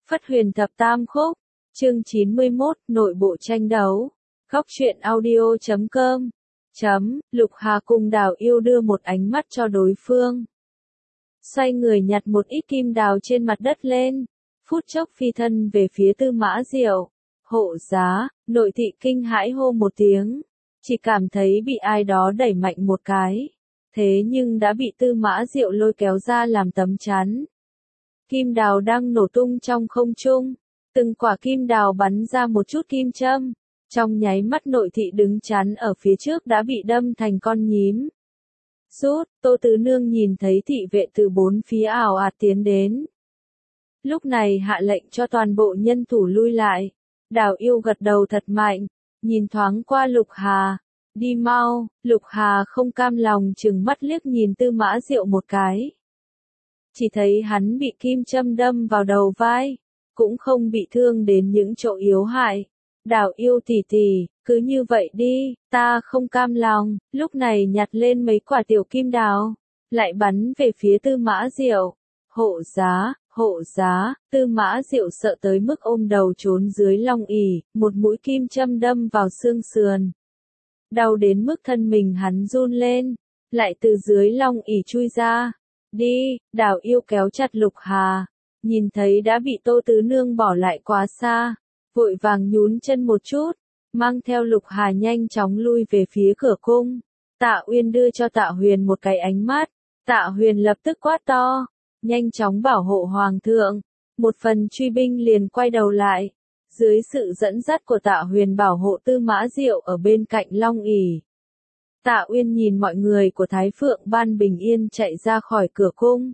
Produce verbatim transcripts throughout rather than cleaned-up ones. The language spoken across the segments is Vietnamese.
Phất Huyền Thập Tam Khúc, chương chín mươi mốt, nội bộ tranh đấu. Góc truyện audio chấm com. Chấm, Lục Hà cùng Đào Yêu đưa một ánh mắt cho đối phương. Xoay người nhặt một ít kim đào trên mặt đất lên, phút chốc phi thân về phía Tư Mã Diệu. Hộ giá, nội thị kinh hãi hô một tiếng, chỉ cảm thấy bị ai đó đẩy mạnh một cái. Thế nhưng đã bị Tư Mã Diệu lôi kéo ra làm tấm chắn. Kim đào đang nổ tung trong không trung, từng quả kim đào bắn ra một chút kim châm, trong nháy mắt nội thị đứng chắn ở phía trước đã bị đâm thành con nhím. Rút, Tô Tứ Nương nhìn thấy thị vệ từ bốn phía ảo ạt tiến đến. Lúc này hạ lệnh cho toàn bộ nhân thủ lui lại. Đào Yêu gật đầu thật mạnh, nhìn thoáng qua Lục Hà. Đi mau, Lục Hà không cam lòng chừng mắt liếc nhìn Tư Mã Diệu một cái. Chỉ thấy hắn bị kim châm đâm vào đầu vai, cũng không bị thương đến những chỗ yếu hại. Đào Yêu tỉ tỉ, cứ như vậy đi, ta không cam lòng, lúc này nhặt lên mấy quả tiểu kim đào, lại bắn về phía Tư Mã Diệu. Hộ giá, hộ giá, Tư Mã Diệu sợ tới mức ôm đầu trốn dưới long ỷ, một mũi kim châm đâm vào xương sườn. Đau đến mức thân mình hắn run lên, lại từ dưới long ỷ chui ra. Đi, Đào Yêu kéo chặt Lục Hà, nhìn thấy đã bị Tô Tứ Nương bỏ lại quá xa, vội vàng nhún chân một chút, mang theo Lục Hà nhanh chóng lui về phía cửa cung. Tạ Uyên đưa cho Tạ Huyền một cái ánh mắt, Tạ Huyền lập tức quát to, nhanh chóng bảo hộ Hoàng thượng. Một phần truy binh liền quay đầu lại, dưới sự dẫn dắt của Tạ Huyền bảo hộ Tư Mã Diệu ở bên cạnh long ỷ. Tạ Uyên nhìn mọi người của Thái Phượng Ban bình yên chạy ra khỏi cửa cung.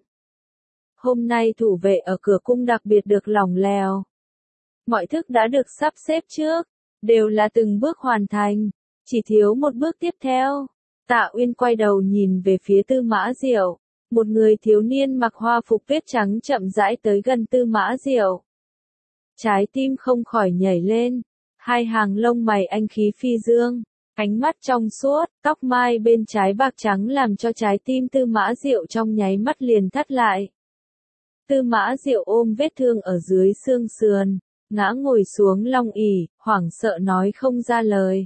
Hôm nay thủ vệ ở cửa cung đặc biệt được lỏng lẻo. Mọi thức đã được sắp xếp trước, đều là từng bước hoàn thành, chỉ thiếu một bước tiếp theo. Tạ Uyên quay đầu nhìn về phía Tư Mã Diệu, một người thiếu niên mặc hoa phục vết trắng chậm rãi tới gần Tư Mã Diệu. Trái tim không khỏi nhảy lên, hai hàng lông mày anh khí phi dương. Ánh mắt trong suốt, tóc mai bên trái bạc trắng làm cho trái tim Tư Mã Diệu trong nháy mắt liền thắt lại. Tư Mã Diệu ôm vết thương ở dưới xương sườn, ngã ngồi xuống long ỷ, hoảng sợ nói không ra lời.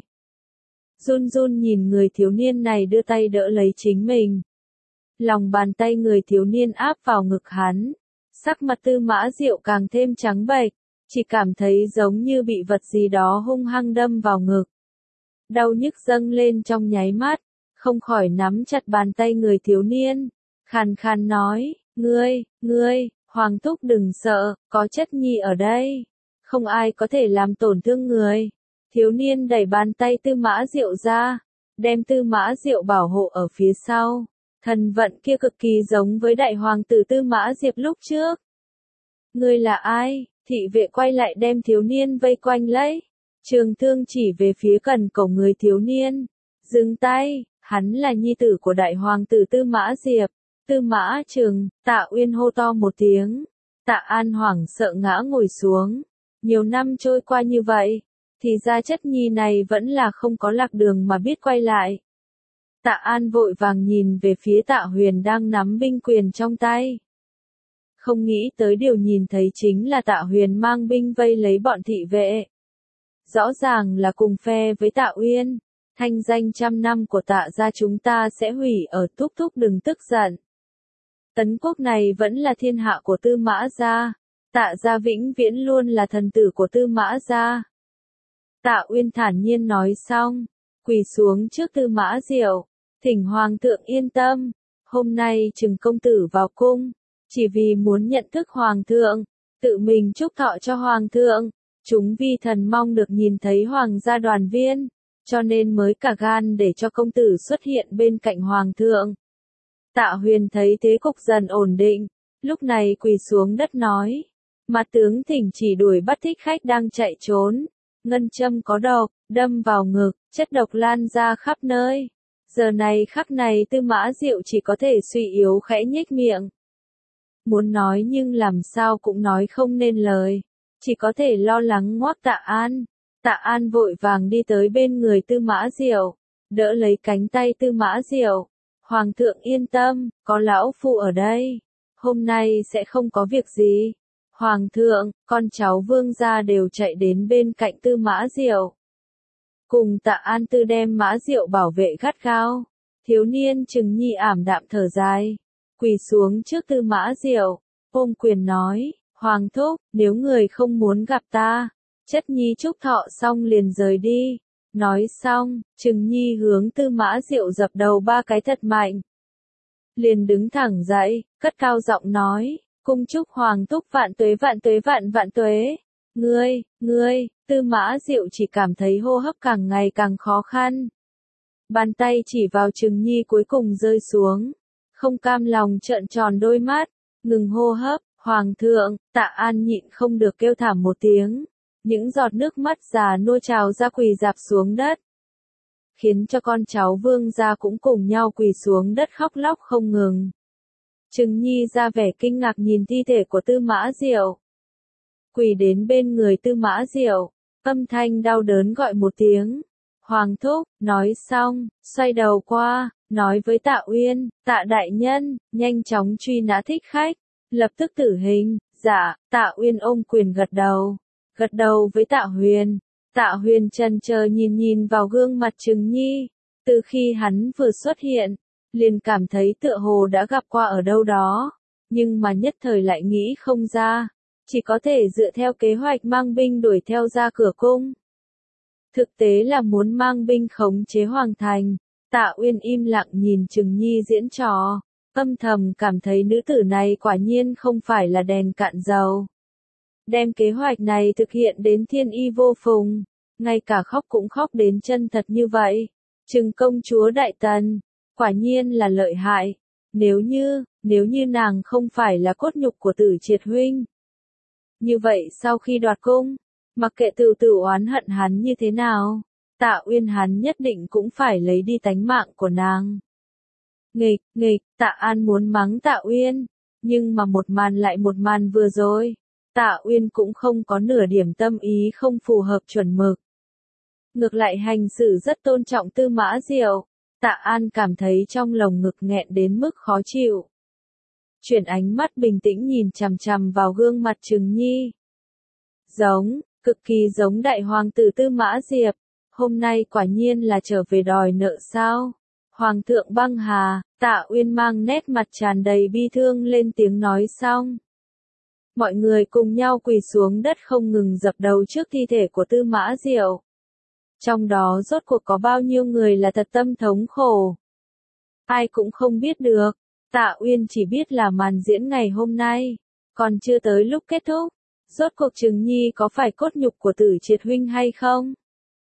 Run run nhìn người thiếu niên này đưa tay đỡ lấy chính mình. Lòng bàn tay người thiếu niên áp vào ngực hắn, sắc mặt Tư Mã Diệu càng thêm trắng bệch, chỉ cảm thấy giống như bị vật gì đó hung hăng đâm vào ngực. Đau nhức dâng lên trong nháy mắt, không khỏi nắm chặt bàn tay người thiếu niên, khàn khàn nói, ngươi, ngươi, Hoàng thúc đừng sợ, có chất nhi ở đây, không ai có thể làm tổn thương người. Thiếu niên đẩy bàn tay Tư Mã Diệu ra, đem Tư Mã Diệu bảo hộ ở phía sau, thần vận kia cực kỳ giống với đại hoàng tử Tư Mã Diệp lúc trước. Ngươi là ai? Thị vệ quay lại đem thiếu niên vây quanh lấy. Trường thương chỉ về phía cần cổ người thiếu niên. Dừng tay, hắn là nhi tử của đại hoàng tử Tư Mã Diệp. Tư Mã Trường, Tạ Uyên hô to một tiếng. Tạ An hoảng sợ ngã ngồi xuống. Nhiều năm trôi qua như vậy, thì ra chất nhi này vẫn là không có lạc đường mà biết quay lại. Tạ An vội vàng nhìn về phía Tạ Huyền đang nắm binh quyền trong tay. Không nghĩ tới điều nhìn thấy chính là Tạ Huyền mang binh vây lấy bọn thị vệ. Rõ ràng là cùng phe với Tạ Uyên, thanh danh trăm năm của Tạ gia chúng ta sẽ hủy ở. Thúc thúc đừng tức giận. Tấn quốc này vẫn là thiên hạ của Tư Mã gia, Tạ gia vĩnh viễn luôn là thần tử của Tư Mã gia. Tạ Uyên thản nhiên nói xong, quỳ xuống trước Tư Mã Diệu, thỉnh Hoàng thượng yên tâm, hôm nay Trừng công tử vào cung, chỉ vì muốn nhận thức Hoàng thượng, tự mình chúc thọ cho Hoàng thượng. Chúng vi thần mong được nhìn thấy Hoàng gia đoàn viên, cho nên mới cả gan để cho công tử xuất hiện bên cạnh Hoàng thượng. Tạ Huyền thấy thế cục dần ổn định, lúc này quỳ xuống đất nói, mặt tướng thỉnh chỉ đuổi bắt thích khách đang chạy trốn. Ngân châm có độc, đâm vào ngực, chất độc lan ra khắp nơi. Giờ này khắc này Tư Mã Diệu chỉ có thể suy yếu khẽ nhếch miệng. Muốn nói nhưng làm sao cũng nói không nên lời. Chỉ có thể lo lắng ngoác Tạ An. Tạ An vội vàng đi tới bên người Tư Mã Diệu, đỡ lấy cánh tay Tư Mã Diệu. Hoàng thượng yên tâm, có lão phu ở đây. Hôm nay sẽ không có việc gì. Hoàng thượng, con cháu vương gia đều chạy đến bên cạnh Tư Mã Diệu. Cùng Tạ An Tư đem Mã Diệu bảo vệ gắt gao. Thiếu niên Trừng Nhi ảm đạm thở dài, quỳ xuống trước Tư Mã Diệu, ôm quyền nói, Hoàng thúc, nếu người không muốn gặp ta, chất nhi chúc thọ xong liền rời đi. Nói xong, Trừng Nhi hướng Tư Mã Diệu dập đầu ba cái thật mạnh. Liền đứng thẳng dậy, cất cao giọng nói, cung chúc Hoàng thúc vạn tuế vạn tuế vạn vạn tuế. Ngươi, ngươi, Tư Mã Diệu chỉ cảm thấy hô hấp càng ngày càng khó khăn. Bàn tay chỉ vào Trừng Nhi cuối cùng rơi xuống, không cam lòng trợn tròn đôi mắt, ngừng hô hấp. Hoàng thượng, Tạ An nhịn không được kêu thảm một tiếng, những giọt nước mắt già nua trào ra quỳ dạp xuống đất, khiến cho con cháu vương gia cũng cùng nhau quỳ xuống đất khóc lóc không ngừng. Trừng Nhi ra vẻ kinh ngạc nhìn thi thể của Tư Mã Diệu, quỳ đến bên người Tư Mã Diệu, âm thanh đau đớn gọi một tiếng, Hoàng thúc. Nói xong, xoay đầu qua, nói với Tạ Uyên, Tạ đại nhân, nhanh chóng truy nã thích khách, lập tức tử hình. Dạ. Tạ Uyên ôm quyền gật đầu, gật đầu với Tạ Huyền. Tạ Huyền chần chờ nhìn nhìn vào gương mặt Trừng Nhi, từ khi hắn vừa xuất hiện, liền cảm thấy tựa hồ đã gặp qua ở đâu đó, nhưng mà nhất thời lại nghĩ không ra, chỉ có thể dựa theo kế hoạch mang binh đuổi theo ra cửa cung. Thực tế là muốn mang binh khống chế hoàng thành. Tạ Uyên im lặng nhìn Trừng Nhi diễn trò, âm thầm cảm thấy nữ tử này quả nhiên không phải là đèn cạn dầu. Đem kế hoạch này thực hiện đến thiên y vô phùng, ngay cả khóc cũng khóc đến chân thật như vậy. Trừng công chúa Đại Tần, quả nhiên là lợi hại. Nếu như, nếu như nàng không phải là cốt nhục của Tử Triệt huynh. Như vậy sau khi đoạt cung, mặc kệ Tử Tử oán hận hắn như thế nào, Tạ Uyên hắn nhất định cũng phải lấy đi tánh mạng của nàng. Nghịch, nghịch, Tạ An muốn mắng Tạ Uyên, nhưng mà một màn lại một màn vừa rồi, Tạ Uyên cũng không có nửa điểm tâm ý không phù hợp chuẩn mực. Ngược lại hành xử rất tôn trọng Tư Mã Diệu, Tạ An cảm thấy trong lồng ngực nghẹn đến mức khó chịu. Chuyển ánh mắt bình tĩnh nhìn chằm chằm vào gương mặt Trừng Nhi. Giống, cực kỳ giống đại hoàng tử Tư Mã Diệp, hôm nay quả nhiên là trở về đòi nợ sao? Hoàng thượng băng hà. Tạ Uyên mang nét mặt tràn đầy bi thương lên tiếng nói xong. Mọi người cùng nhau quỳ xuống đất không ngừng dập đầu trước thi thể của Tư Mã Diệu. Trong đó rốt cuộc có bao nhiêu người là thật tâm thống khổ? Ai cũng không biết được. Tạ Uyên chỉ biết là màn diễn ngày hôm nay, còn chưa tới lúc kết thúc. Rốt cuộc Trừng Nhi có phải cốt nhục của Tử Triệt huynh hay không?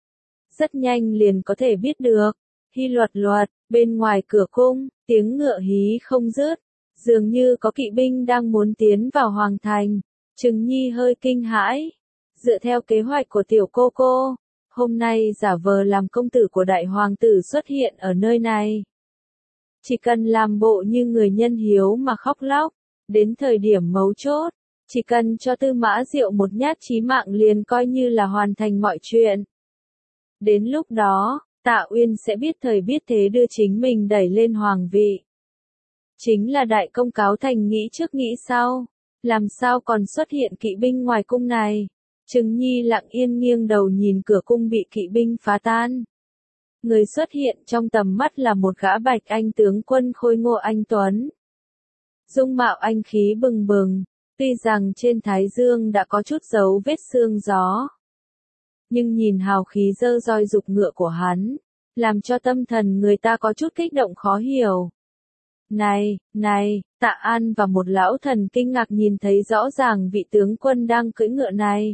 Rất nhanh liền có thể biết được. Hi luật luật, bên ngoài cửa cung, tiếng ngựa hí không dứt, dường như có kỵ binh đang muốn tiến vào hoàng thành. Trừng Nhi hơi kinh hãi. Dựa theo kế hoạch của tiểu cô cô, hôm nay giả vờ làm công tử của đại hoàng tử xuất hiện ở nơi này. Chỉ cần làm bộ như người nhân hiếu mà khóc lóc, đến thời điểm mấu chốt, chỉ cần cho Tư Mã Diệu một nhát chí mạng liền coi như là hoàn thành mọi chuyện. Đến lúc đó, Tạ Uyên sẽ biết thời biết thế đưa chính mình đẩy lên hoàng vị. Chính là đại công cáo thành nghĩ trước nghĩ sau, làm sao còn xuất hiện kỵ binh ngoài cung này. Trừng Nhi lặng yên nghiêng đầu nhìn cửa cung bị kỵ binh phá tan. Người xuất hiện trong tầm mắt là một gã bạch anh tướng quân khôi ngô anh tuấn. Dung mạo anh khí bừng bừng, tuy rằng trên thái dương đã có chút dấu vết sương gió. Nhưng nhìn hào khí dơ roi dục ngựa của hắn, làm cho tâm thần người ta có chút kích động khó hiểu. Này, này, Tạ An và một lão thần kinh ngạc nhìn thấy rõ ràng vị tướng quân đang cưỡi ngựa này.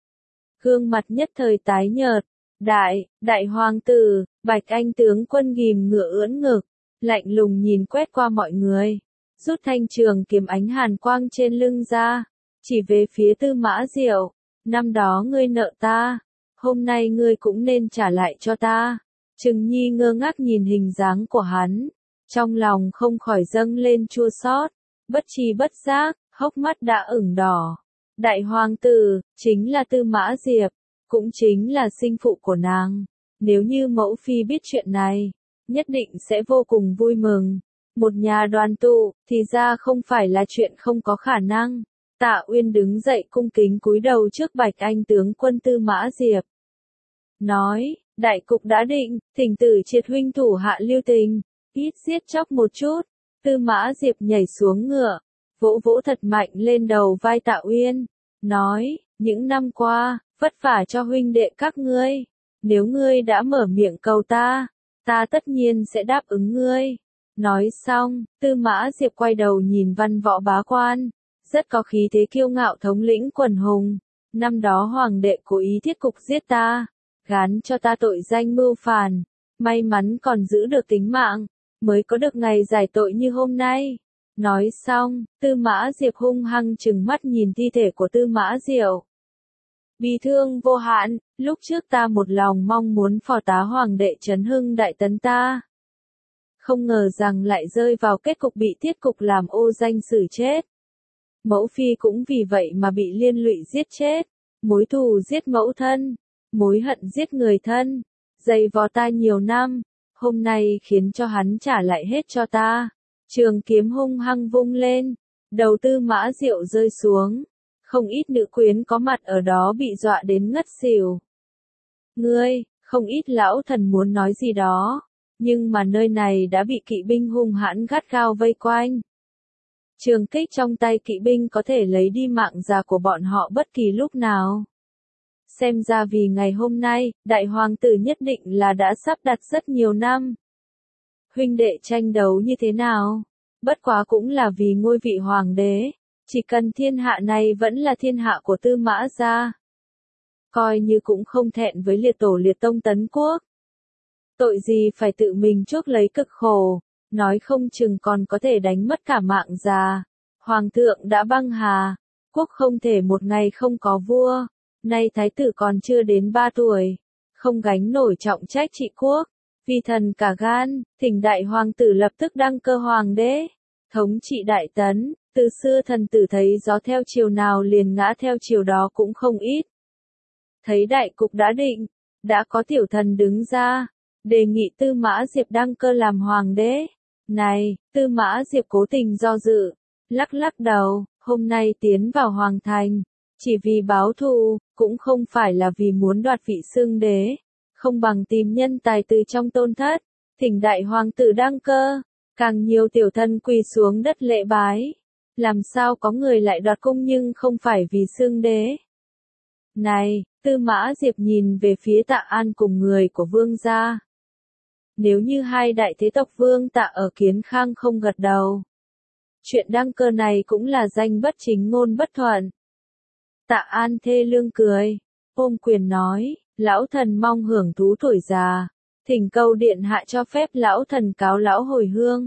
Gương mặt nhất thời tái nhợt, đại, đại hoàng tử, bạch anh tướng quân ghim ngựa ưỡn ngực, lạnh lùng nhìn quét qua mọi người, rút thanh trường kiếm ánh hàn quang trên lưng ra, chỉ về phía Tư Mã Diệu, năm đó ngươi nợ ta, hôm nay ngươi cũng nên trả lại cho ta. Trừng Nhi ngơ ngác nhìn hình dáng của hắn, trong lòng không khỏi dâng lên chua xót, bất tri bất giác, hốc mắt đã ửng đỏ. Đại hoàng tử, chính là Tư Mã Diệp, cũng chính là sinh phụ của nàng. Nếu như mẫu phi biết chuyện này, nhất định sẽ vô cùng vui mừng. Một nhà đoàn tụ, thì ra không phải là chuyện không có khả năng. Tạ Uyên đứng dậy cung kính cúi đầu trước Bạch Anh tướng quân Tư Mã Diệp. Nói, đại cục đã định, thỉnh tử triệt huynh thủ hạ lưu tình, ít giết chóc một chút. Tư Mã Diệp nhảy xuống ngựa, vỗ vỗ thật mạnh lên đầu vai Tạ Uyên, nói, những năm qua, vất vả cho huynh đệ các ngươi, nếu ngươi đã mở miệng cầu ta, ta tất nhiên sẽ đáp ứng ngươi. Nói xong, Tư Mã Diệp quay đầu nhìn văn võ bá quan, rất có khí thế kiêu ngạo thống lĩnh quần hùng, năm đó hoàng đệ cố ý thiết cục giết ta, gán cho ta tội danh mưu phản, may mắn còn giữ được tính mạng, mới có được ngày giải tội như hôm nay. Nói xong, Tư Mã Diệp hung hăng trừng mắt nhìn thi thể của Tư Mã Diệu. Bi thương vô hạn, lúc trước ta một lòng mong muốn phò tá hoàng đệ trấn hưng đại tấn ta. Không ngờ rằng lại rơi vào kết cục bị thiết cục làm ô danh xử chết. Mẫu phi cũng vì vậy mà bị liên lụy giết chết, mối thù giết mẫu thân, mối hận giết người thân, dày vò ta nhiều năm, hôm nay khiến cho hắn trả lại hết cho ta. Trường kiếm hung hăng vung lên, đầu Tư Mã Diệu rơi xuống, không ít nữ quyến có mặt ở đó bị dọa đến ngất xỉu. Ngươi, không ít lão thần muốn nói gì đó, nhưng mà nơi này đã bị kỵ binh hung hãn gắt gao vây quanh. Trường kích trong tay kỵ binh có thể lấy đi mạng già của bọn họ bất kỳ lúc nào. Xem ra vì ngày hôm nay, đại hoàng tử nhất định là đã sắp đặt rất nhiều năm. Huynh đệ tranh đấu như thế nào? Bất quá cũng là vì ngôi vị hoàng đế, chỉ cần thiên hạ này vẫn là thiên hạ của Tư Mã gia. Coi như cũng không thẹn với liệt tổ liệt tông tấn quốc. Tội gì phải tự mình chuốc lấy cực khổ, nói không chừng còn có thể đánh mất cả mạng già. Hoàng thượng đã băng hà, quốc không thể một ngày không có vua, nay thái tử còn chưa đến ba tuổi, không gánh nổi trọng trách trị quốc. Vì thần cả gan, thỉnh đại hoàng tử lập tức đăng cơ hoàng đế, thống trị đại tấn, từ xưa thần tử thấy gió theo chiều nào liền ngã theo chiều đó cũng không ít. Thấy đại cục đã định, đã có tiểu thần đứng ra, đề nghị Tư Mã Diệp đăng cơ làm hoàng đế. Này, Tư Mã Diệp cố tình do dự, lắc lắc đầu, hôm nay tiến vào hoàng thành, chỉ vì báo thù, cũng không phải là vì muốn đoạt vị xưng đế. Không bằng tìm nhân tài từ trong tôn thất, thỉnh đại hoàng tử đăng cơ, càng nhiều tiểu thân quỳ xuống đất lễ bái. Làm sao có người lại đoạt cung nhưng không phải vì xưng đế. Này, Tư Mã Diệp nhìn về phía Tạ An cùng người của vương gia. Nếu như hai đại thế tộc vương Tạ ở Kiến Khang không gật đầu, chuyện đăng cơ này cũng là danh bất chính ngôn bất thuận. Tạ An thê lương cười, ôm quyền nói. Lão thần mong hưởng thú tuổi già, thỉnh cầu điện hạ cho phép lão thần cáo lão hồi hương.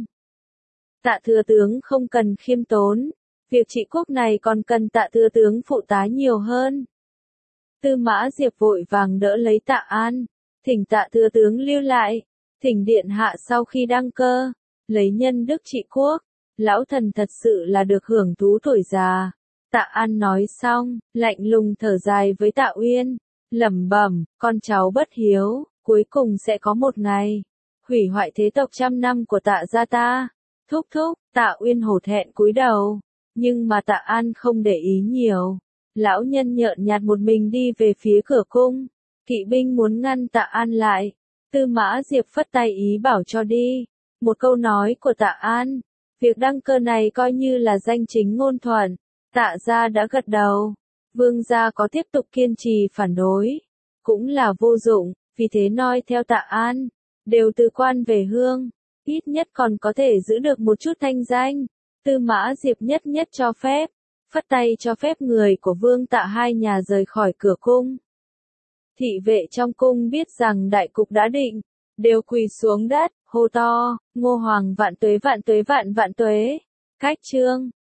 Tạ thừa tướng không cần khiêm tốn, việc trị quốc này còn cần tạ thừa tướng phụ tá nhiều hơn. Tư Mã Diệp vội vàng đỡ lấy Tạ An, thỉnh tạ thừa tướng lưu lại, thỉnh điện hạ sau khi đăng cơ, lấy nhân đức trị quốc, lão thần thật sự là được hưởng thú tuổi già. Tạ An nói xong, lạnh lùng thở dài với Tạ Uyên. Lẩm bẩm, con cháu bất hiếu, cuối cùng sẽ có một ngày hủy hoại thế tộc trăm năm của Tạ gia ta. Thúc thúc, Tạ Uyên hổ thẹn cúi đầu, nhưng mà Tạ An không để ý nhiều. Lão nhân nhợn nhạt một mình đi về phía cửa cung, kỵ binh muốn ngăn Tạ An lại. Tư Mã Diệp phất tay ý bảo cho đi. Một câu nói của Tạ An, việc đăng cơ này coi như là danh chính ngôn thuận. Tạ gia đã gật đầu. Vương gia có tiếp tục kiên trì phản đối, cũng là vô dụng, vì thế noi theo Tạ An, đều từ quan về hương, ít nhất còn có thể giữ được một chút thanh danh. Tư Mã Diệp nhất nhất cho phép, phất tay cho phép người của Vương Tạ hai nhà rời khỏi cửa cung. Thị vệ trong cung biết rằng đại cục đã định, đều quỳ xuống đất, hô to, Ngô Hoàng vạn tuế vạn tuế vạn vạn tuế. Cách chương